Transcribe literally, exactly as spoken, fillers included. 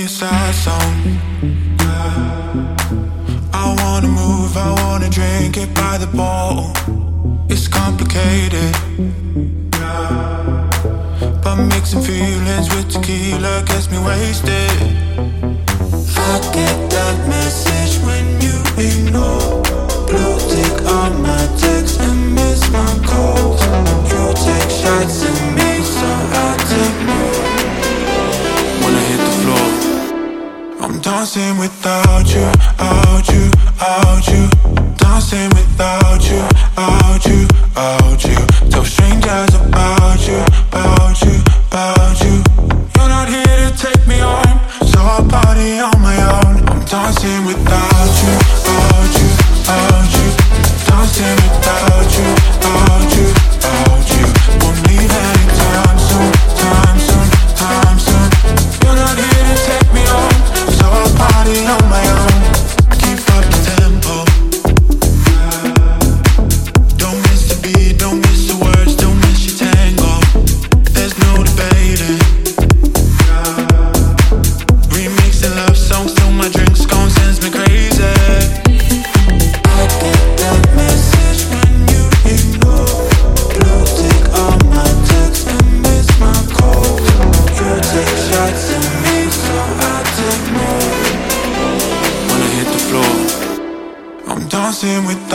sad song. I wanna move, I wanna drink it by the bottle. It's complicated, but mixing feelings with tequila gets me wasted. I get that message when you ignore. Blue tick on my text and miss my calls. You take shots at me, so I take more. When I hit the floor, I'm dancing without you, out you, out you. Dancing without you, out you, out you. Tell strangers about you, about you, about you. You're not here to take me home, so I'll party on my own. I'm dancing without you, out you, out you. Dancing without you, out you, out you. Won't leave anytime soon, time soon, time soon. You're not here to take me home, so I'll party on my own. Keep up the tempo. Don't miss the beat, don't miss the words, don't miss your tango. There's no debating. Remixing love songs till my drink's gone, sends me crazy. I get that message when you ignore. Blue tick on my text and miss my calls. You take shots at me, so I take more. When I hit the floor, I'm dancing with